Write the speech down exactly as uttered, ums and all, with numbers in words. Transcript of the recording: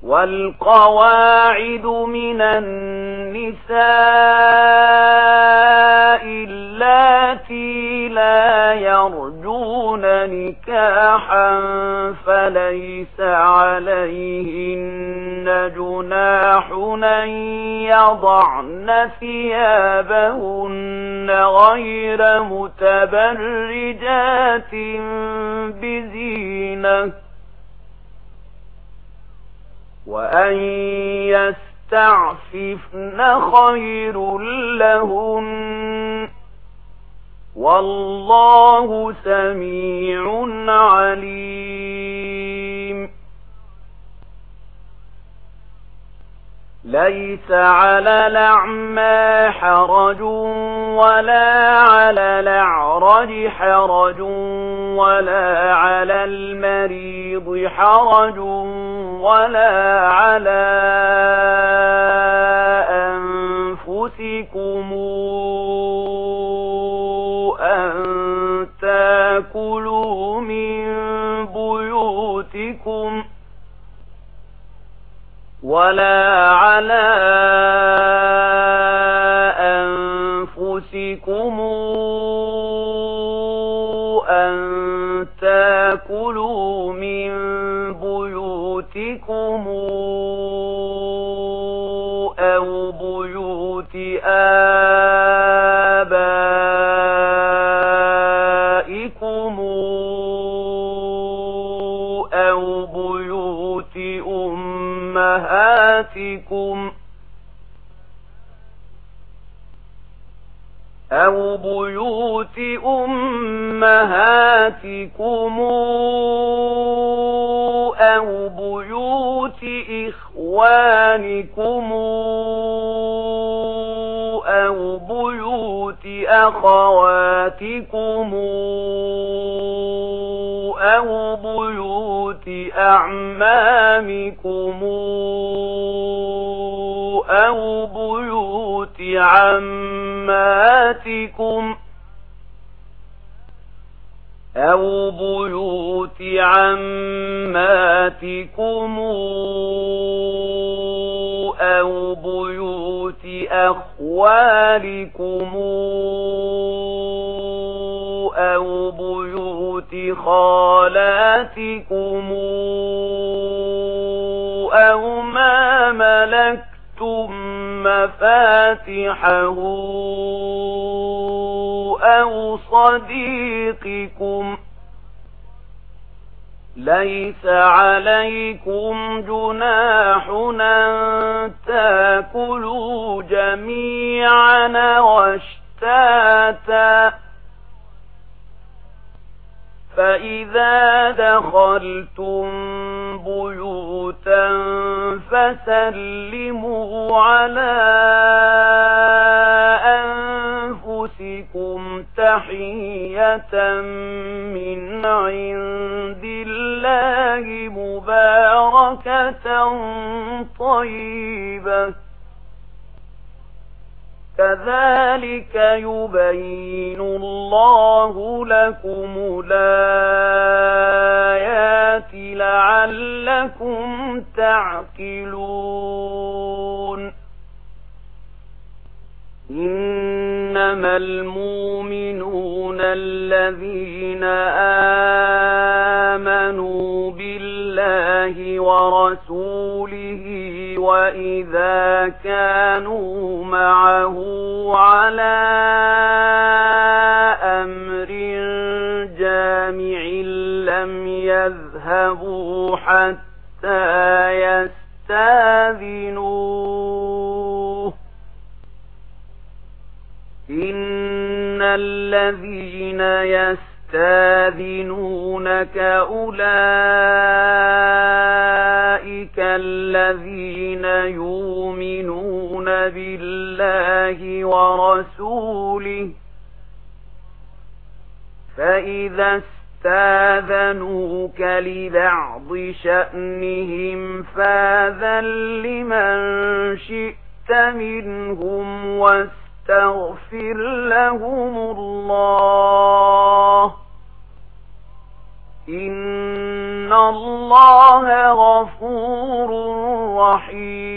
والقواعد من النساء اللاتي لا يرجون نكاحا فليس عليهن جناح أن يضعن ثيابهن غير متبرجات بزينة وأن يستعففن خير لهن والله سميع عليم. ليس على الأعمى حرج ولا على الأعرج حرج ولا على المريض حرج ولا على أنفسكم أن تأكلوا من بيوتكم ولا على أنفسكم أن تأكلوا من بيوتكم أو بيوت آبائكم أو بيوت أمهاتكم أو بيوت أمهاتكم أو بيوت إخوانكم أو بيوت أخواتكم أو بيوت أعمامكم أو بيوت عماتكم أو بيوت عماتكم أو بيوت أخوالكم أو بيوت خالاتكم أو ما ملكتم مفاتحه أو صديقكم. ليس عليكم جناح أن تأكلوا جميعا واشتاتا فإذا دخلتم بيوتا فسلموا على أنفسكم تحية من عند الله مباركة طيبة كذلك يبين الله لكم الآيات لعلكم تعقلون. إنما المؤمنون الذين آمنوا بالله ورسوله وإذا كانوا معه على أمر جامع لم يذهبوا حتى يستاذنوه. إن الذين يستاذنونك أولئك الذين يؤمنون بالله ورسوله فإذا استاذنوك لبعض شأنهم فاذن لمن شئت منهم واستغفر لهم الله إن الله غفور الرحيم.